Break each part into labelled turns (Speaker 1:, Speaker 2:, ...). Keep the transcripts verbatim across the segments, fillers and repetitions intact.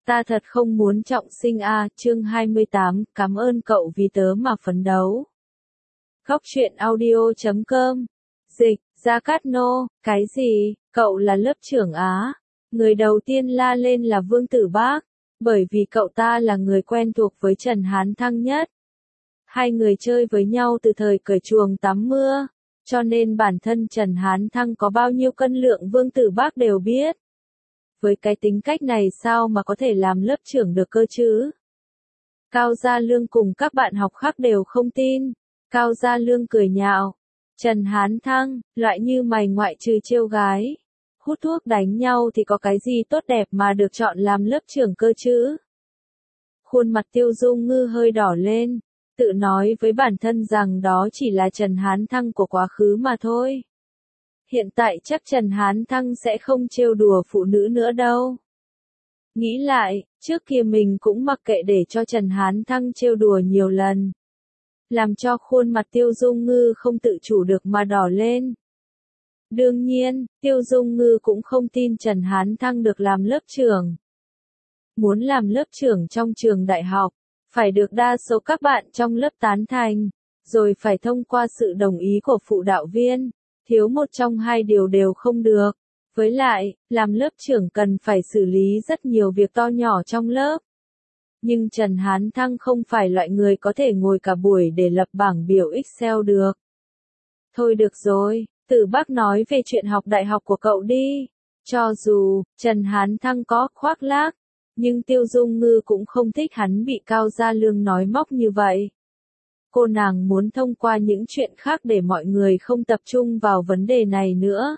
Speaker 1: Ta thật không muốn trọng sinh a, chương hai mươi tám, cảm ơn cậu vì tớ mà phấn đấu. Góc truyện audio chấm com. Dịch, Gia Cát Nô, cái gì, cậu là lớp trưởng Á? Người đầu tiên la lên là Vương Tử Bác, bởi vì cậu ta là người quen thuộc với Trần Hán Thăng nhất. Hai người chơi với nhau từ thời cởi chuồng tắm mưa, cho nên bản thân Trần Hán Thăng có bao nhiêu cân lượng Vương Tử Bác đều biết. Với cái tính cách này sao mà có thể làm lớp trưởng được cơ chứ? Cao Gia Lương cùng các bạn học khác đều không tin. Cao Gia Lương cười nhạo. Trần Hán Thăng, loại như mày ngoại trừ trêu gái, hút thuốc đánh nhau thì có cái gì tốt đẹp mà được chọn làm lớp trưởng cơ chứ? Khuôn mặt Tiêu Dung Ngư hơi đỏ lên, tự nói với bản thân rằng đó chỉ là Trần Hán Thăng của quá khứ mà thôi. Hiện tại chắc Trần Hán Thăng sẽ không trêu đùa phụ nữ nữa đâu. Nghĩ lại, trước kia mình cũng mặc kệ để cho Trần Hán Thăng trêu đùa nhiều lần. Làm cho khuôn mặt Tiêu Dung Ngư không tự chủ được mà đỏ lên. Đương nhiên, Tiêu Dung Ngư cũng không tin Trần Hán Thăng được làm lớp trưởng. Muốn làm lớp trưởng trong trường đại học, phải được đa số các bạn trong lớp tán thành, rồi phải thông qua sự đồng ý của phụ đạo viên. Thiếu một trong hai điều đều không được. Với lại, làm lớp trưởng cần phải xử lý rất nhiều việc to nhỏ trong lớp. Nhưng Trần Hán Thăng không phải loại người có thể ngồi cả buổi để lập bảng biểu Excel được. Thôi được rồi, Tử Bác nói về chuyện học đại học của cậu đi. Cho dù, Trần Hán Thăng có khoác lác, nhưng Tiêu Dung Ngư cũng không thích hắn bị Cao Gia Lương nói móc như vậy. Cô nàng muốn thông qua những chuyện khác để mọi người không tập trung vào vấn đề này nữa.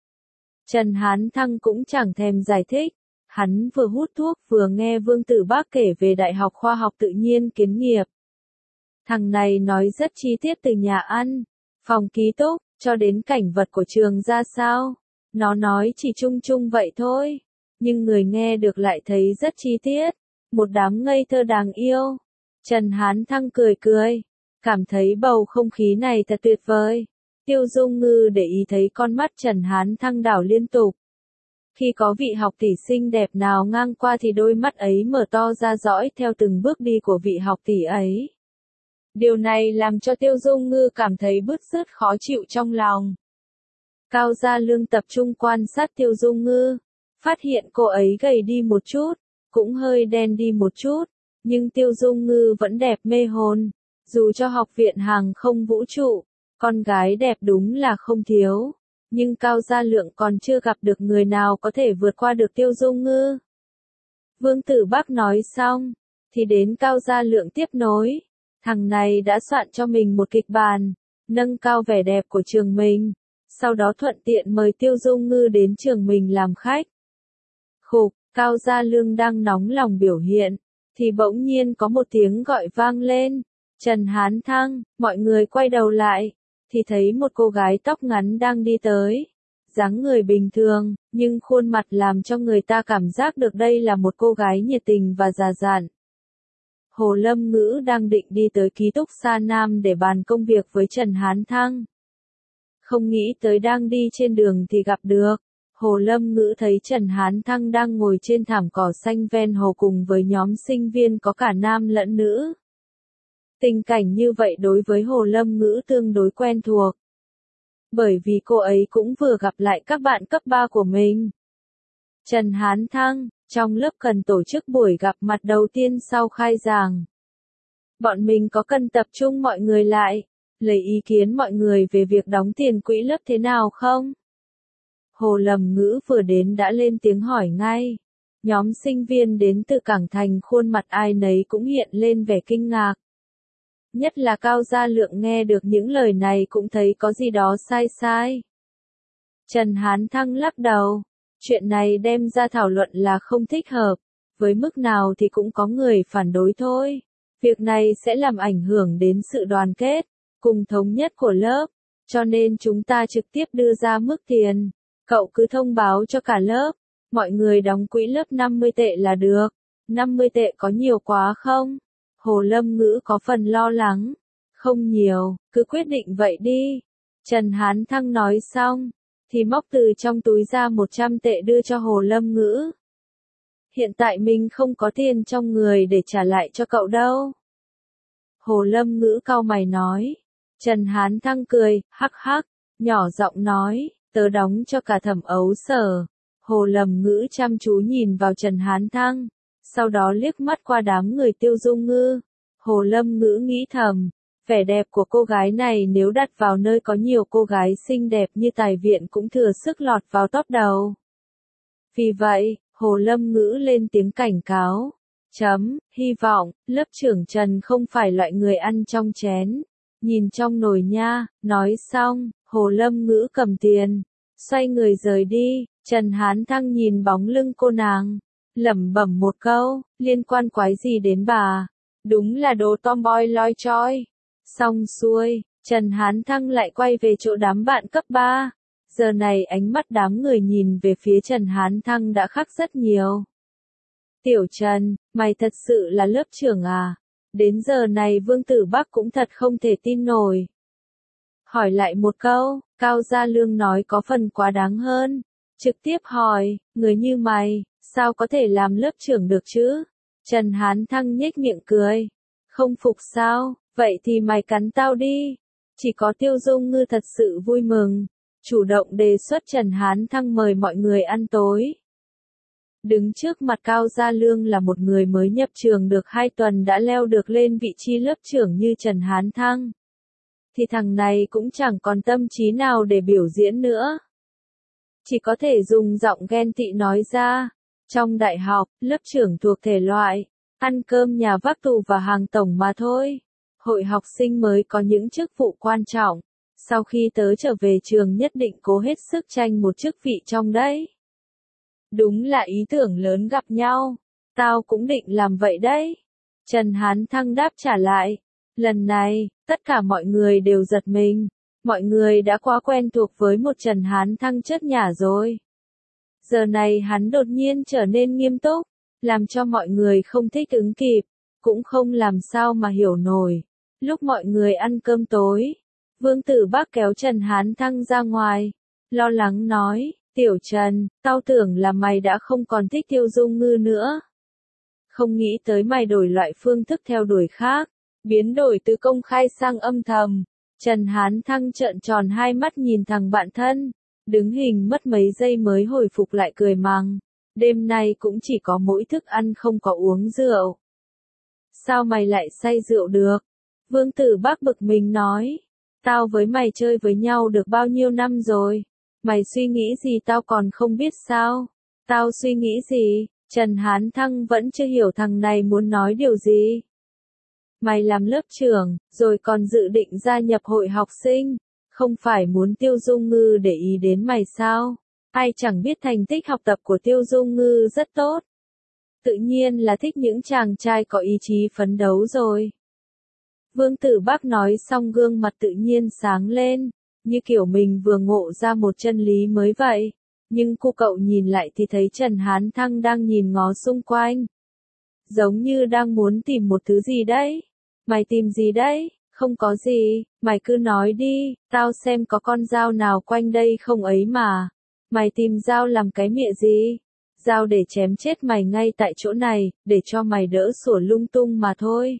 Speaker 1: Trần Hán Thăng cũng chẳng thèm giải thích. Hắn vừa hút thuốc vừa nghe Vương Tử Bác kể về Đại học Khoa học Tự nhiên Kiến nghiệp. Thằng này nói rất chi tiết từ nhà ăn, phòng ký túc, cho đến cảnh vật của trường ra sao. Nó nói chỉ chung chung vậy thôi, nhưng người nghe được lại thấy rất chi tiết. Một đám ngây thơ đáng yêu. Trần Hán Thăng cười cười. Cảm thấy bầu không khí này thật tuyệt vời. Tiêu Dung Ngư để ý thấy con mắt Trần Hán Thăng đảo liên tục. Khi có vị học tỷ xinh đẹp nào ngang qua thì đôi mắt ấy mở to ra dõi theo từng bước đi của vị học tỷ ấy. Điều này làm cho Tiêu Dung Ngư cảm thấy bứt rứt khó chịu trong lòng. Cao Gia Lương tập trung quan sát Tiêu Dung Ngư, phát hiện cô ấy gầy đi một chút, cũng hơi đen đi một chút, nhưng Tiêu Dung Ngư vẫn đẹp mê hồn. Dù cho học viện hàng không vũ trụ, con gái đẹp đúng là không thiếu, nhưng Cao Gia Lượng còn chưa gặp được người nào có thể vượt qua được Tiêu Dung Ngư. Vương Tử Bác nói xong, thì đến Cao Gia Lượng tiếp nối. Thằng này đã soạn cho mình một kịch bản, nâng cao vẻ đẹp của trường mình, sau đó thuận tiện mời Tiêu Dung Ngư đến trường mình làm khách. Khục, Cao Gia Lương đang nóng lòng biểu hiện, thì bỗng nhiên có một tiếng gọi vang lên. Trần Hán Thăng, mọi người quay đầu lại, thì thấy một cô gái tóc ngắn đang đi tới. Dáng người bình thường, nhưng khuôn mặt làm cho người ta cảm giác được đây là một cô gái nhiệt tình và già dặn. Hồ Lâm Ngữ đang định đi tới ký túc xá Nam để bàn công việc với Trần Hán Thăng. Không nghĩ tới đang đi trên đường thì gặp được. Hồ Lâm Ngữ thấy Trần Hán Thăng đang ngồi trên thảm cỏ xanh ven hồ cùng với nhóm sinh viên có cả nam lẫn nữ. Tình cảnh như vậy đối với Hồ Lâm Ngữ tương đối quen thuộc. Bởi vì cô ấy cũng vừa gặp lại các bạn cấp ba của mình. Trần Hán Thăng, trong lớp cần tổ chức buổi gặp mặt đầu tiên sau khai giảng. Bọn mình có cần tập trung mọi người lại, lấy ý kiến mọi người về việc đóng tiền quỹ lớp thế nào không? Hồ Lâm Ngữ vừa đến đã lên tiếng hỏi ngay. Nhóm sinh viên đến từ Cảng Thành khuôn mặt ai nấy cũng hiện lên vẻ kinh ngạc. Nhất là Cao Gia Lượng nghe được những lời này cũng thấy có gì đó sai sai. Trần Hán Thăng lắc đầu. Chuyện này đem ra thảo luận là không thích hợp. Với mức nào thì cũng có người phản đối thôi. Việc này sẽ làm ảnh hưởng đến sự đoàn kết, cùng thống nhất của lớp. Cho nên chúng ta trực tiếp đưa ra mức tiền. Cậu cứ thông báo cho cả lớp. Mọi người đóng quỹ lớp năm mươi tệ là được. năm mươi tệ có nhiều quá không? Hồ Lâm Ngữ có phần lo lắng. Không nhiều, cứ quyết định vậy đi. Trần Hán Thăng nói xong, thì móc từ trong túi ra một trăm tệ đưa cho Hồ Lâm Ngữ. hiện tại mình không có tiền trong người để trả lại cho cậu đâu. Hồ Lâm Ngữ cau mày nói. Trần Hán Thăng cười, hắc hắc, nhỏ giọng nói, tớ đóng cho cả Thẩm Ấu Sở. Hồ Lâm Ngữ chăm chú nhìn vào Trần Hán Thăng, sau đó liếc mắt qua đám người Tiêu Dung Ngư. Hồ Lâm Ngữ nghĩ thầm, vẻ đẹp của cô gái này nếu đặt vào nơi có nhiều cô gái xinh đẹp như Tài Viện cũng thừa sức lọt vào top đầu. Vì vậy, Hồ Lâm Ngữ lên tiếng cảnh cáo. Chấm, hy vọng, lớp trưởng Trần không phải loại người ăn trong chén, nhìn trong nồi nha. Nói xong, Hồ Lâm Ngữ cầm tiền, xoay người rời đi. Trần Hán Thăng nhìn bóng lưng cô nàng, lẩm bẩm một câu, liên quan quái gì đến bà, đúng là đồ tomboy loi choi. Xong xuôi, Trần Hán Thăng lại quay về chỗ đám bạn cấp ba. Giờ này ánh mắt đám người nhìn về phía Trần Hán Thăng đã khác rất nhiều. Tiểu Trần, mày thật sự là lớp trưởng à? Đến giờ này Vương Tử Bắc cũng thật không thể tin nổi. Hỏi lại một câu, Cao Gia Lương nói có phần quá đáng hơn. Trực tiếp hỏi, người như mày, sao có thể làm lớp trưởng được chứ? Trần Hán Thăng nhếch miệng cười. Không phục sao, vậy thì mày cắn tao đi. Chỉ có Tiêu Dung Ngư thật sự vui mừng, chủ động đề xuất Trần Hán Thăng mời mọi người ăn tối. Đứng trước mặt Cao Gia Lương là một người mới nhập trường được hai tuần đã leo được lên vị trí lớp trưởng như Trần Hán Thăng. Thì thằng này cũng chẳng còn tâm trí nào để biểu diễn nữa. Chỉ có thể dùng giọng ghen tị nói ra. Trong đại học, lớp trưởng thuộc thể loại, ăn cơm nhà vác tù và hàng tổng mà thôi. Hội học sinh mới có những chức vụ quan trọng. Sau khi tớ trở về trường nhất định cố hết sức tranh một chức vị trong đấy. Đúng là ý tưởng lớn gặp nhau. Tao cũng định làm vậy đấy. Trần Hán Thăng đáp trả lại. Lần này, tất cả mọi người đều giật mình. Mọi người đã quá quen thuộc với một Trần Hán Thăng chất nhả rồi. Giờ này hắn đột nhiên trở nên nghiêm túc, làm cho mọi người không thích ứng kịp, cũng không làm sao mà hiểu nổi. Lúc mọi người ăn cơm tối, Vương Tử Bắc kéo Trần Hán Thăng ra ngoài, lo lắng nói, Tiểu Trần, tao tưởng là mày đã không còn thích Tiêu Dung Ngư nữa. Không nghĩ tới mày đổi loại phương thức theo đuổi khác, biến đổi từ công khai sang âm thầm. Trần Hán Thăng trợn tròn hai mắt nhìn thằng bạn thân, đứng hình mất mấy giây mới hồi phục lại cười mắng. Đêm nay cũng chỉ có mỗi thức ăn không có uống rượu. Sao mày lại say rượu được? Vương Tử Bắc bực mình nói. Tao với mày chơi với nhau được bao nhiêu năm rồi? Mày suy nghĩ gì tao còn không biết sao? Tao suy nghĩ gì? Trần Hán Thăng vẫn chưa hiểu thằng này muốn nói điều gì. Mày làm lớp trưởng, rồi còn dự định gia nhập hội học sinh, không phải muốn Tiêu Dung Ngư để ý đến mày sao? Ai chẳng biết thành tích học tập của Tiêu Dung Ngư rất tốt. Tự nhiên là thích những chàng trai có ý chí phấn đấu rồi. Vương Tử Bắc nói xong gương mặt tự nhiên sáng lên, như kiểu mình vừa ngộ ra một chân lý mới vậy. Nhưng cô cậu nhìn lại thì thấy Trần Hán Thăng đang nhìn ngó xung quanh. Giống như đang muốn tìm một thứ gì đấy. Mày tìm gì đấy? Không có gì, mày cứ nói đi, tao xem có con dao nào quanh đây không ấy mà. Mày tìm dao làm cái mịa gì? Dao để chém chết mày ngay tại chỗ này, để cho mày đỡ sủa lung tung mà thôi.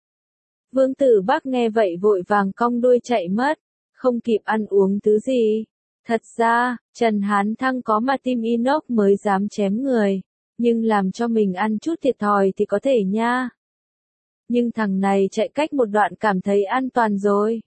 Speaker 1: Vương Tử Bắc nghe vậy vội vàng cong đuôi chạy mất, không kịp ăn uống thứ gì. Thật ra, Trần Hán Thăng có mà tim inox mới dám chém người, nhưng làm cho mình ăn chút thiệt thòi thì có thể nha. Nhưng thằng này chạy cách một đoạn cảm thấy an toàn rồi.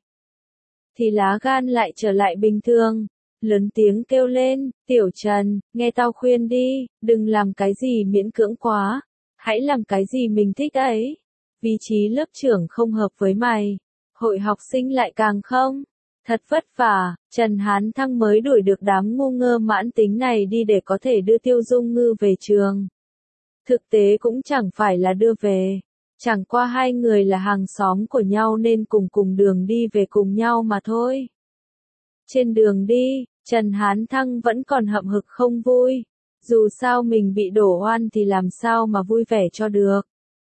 Speaker 1: Thì lá gan lại trở lại bình thường, lớn tiếng kêu lên, Tiểu Trần, nghe tao khuyên đi, đừng làm cái gì miễn cưỡng quá, hãy làm cái gì mình thích ấy. Vị trí lớp trưởng không hợp với mày, hội học sinh lại càng không. Thật vất vả, Trần Hán Thăng mới đuổi được đám ngu ngơ mãn tính này đi để có thể đưa Tiêu Dung Ngư về trường. Thực tế cũng chẳng phải là đưa về, chẳng qua hai người là hàng xóm của nhau nên cùng cùng đường đi về cùng nhau mà thôi. Trên đường đi, Trần Hán Thăng vẫn còn hậm hực không vui, dù sao mình bị đổ oan thì làm sao mà vui vẻ cho được.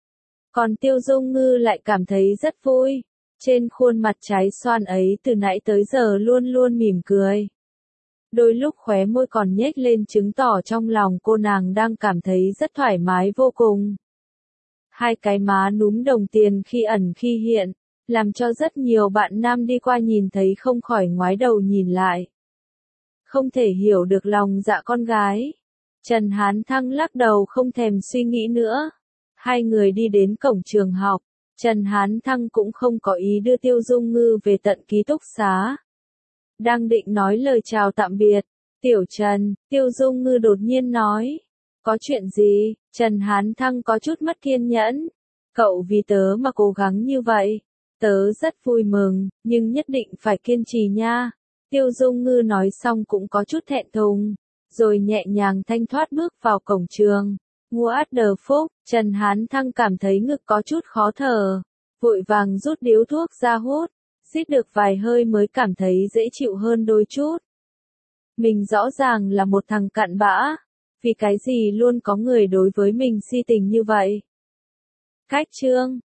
Speaker 1: Còn Tiêu Dung Ngư lại cảm thấy rất vui. Trên khuôn mặt trái xoan ấy từ nãy tới giờ luôn luôn mỉm cười. đôi lúc khóe môi còn nhếch lên chứng tỏ trong lòng cô nàng đang cảm thấy rất thoải mái vô cùng. Hai cái má núm đồng tiền khi ẩn khi hiện, làm cho rất nhiều bạn nam đi qua nhìn thấy không khỏi ngoái đầu nhìn lại. Không thể hiểu được lòng dạ con gái. Trần Hán Thăng lắc đầu không thèm suy nghĩ nữa. Hai người đi đến cổng trường học, Trần Hán Thăng cũng không có ý đưa Tiêu Dung Ngư về tận ký túc xá. Đang định nói lời chào tạm biệt, Tiểu Trần, Tiêu Dung Ngư đột nhiên nói. Có chuyện gì? Trần Hán Thăng có chút mất kiên nhẫn. Cậu vì tớ mà cố gắng như vậy. Tớ rất vui mừng, nhưng nhất định phải kiên trì nha. Tiêu Dung Ngư nói xong cũng có chút thẹn thùng, rồi nhẹ nhàng thanh thoát bước vào cổng trường. What the fuck, Trần Hán Thăng cảm thấy ngực có chút khó thở, vội vàng rút điếu thuốc ra hút, xít được vài hơi mới cảm thấy dễ chịu hơn đôi chút. Mình rõ ràng là một thằng cặn bã, vì cái gì luôn có người đối với mình si tình như vậy. Cách chương